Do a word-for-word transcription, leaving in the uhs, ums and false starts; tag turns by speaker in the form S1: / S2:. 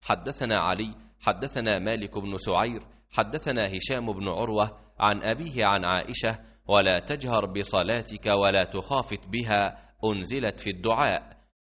S1: حدثنا علي حدثنا مالك بن سعير حدثنا هشام بن عروة عن أبيه عن عائشة: ولا تجهر بصلاتك ولا تخافت بها، أنزلت في الدعاء.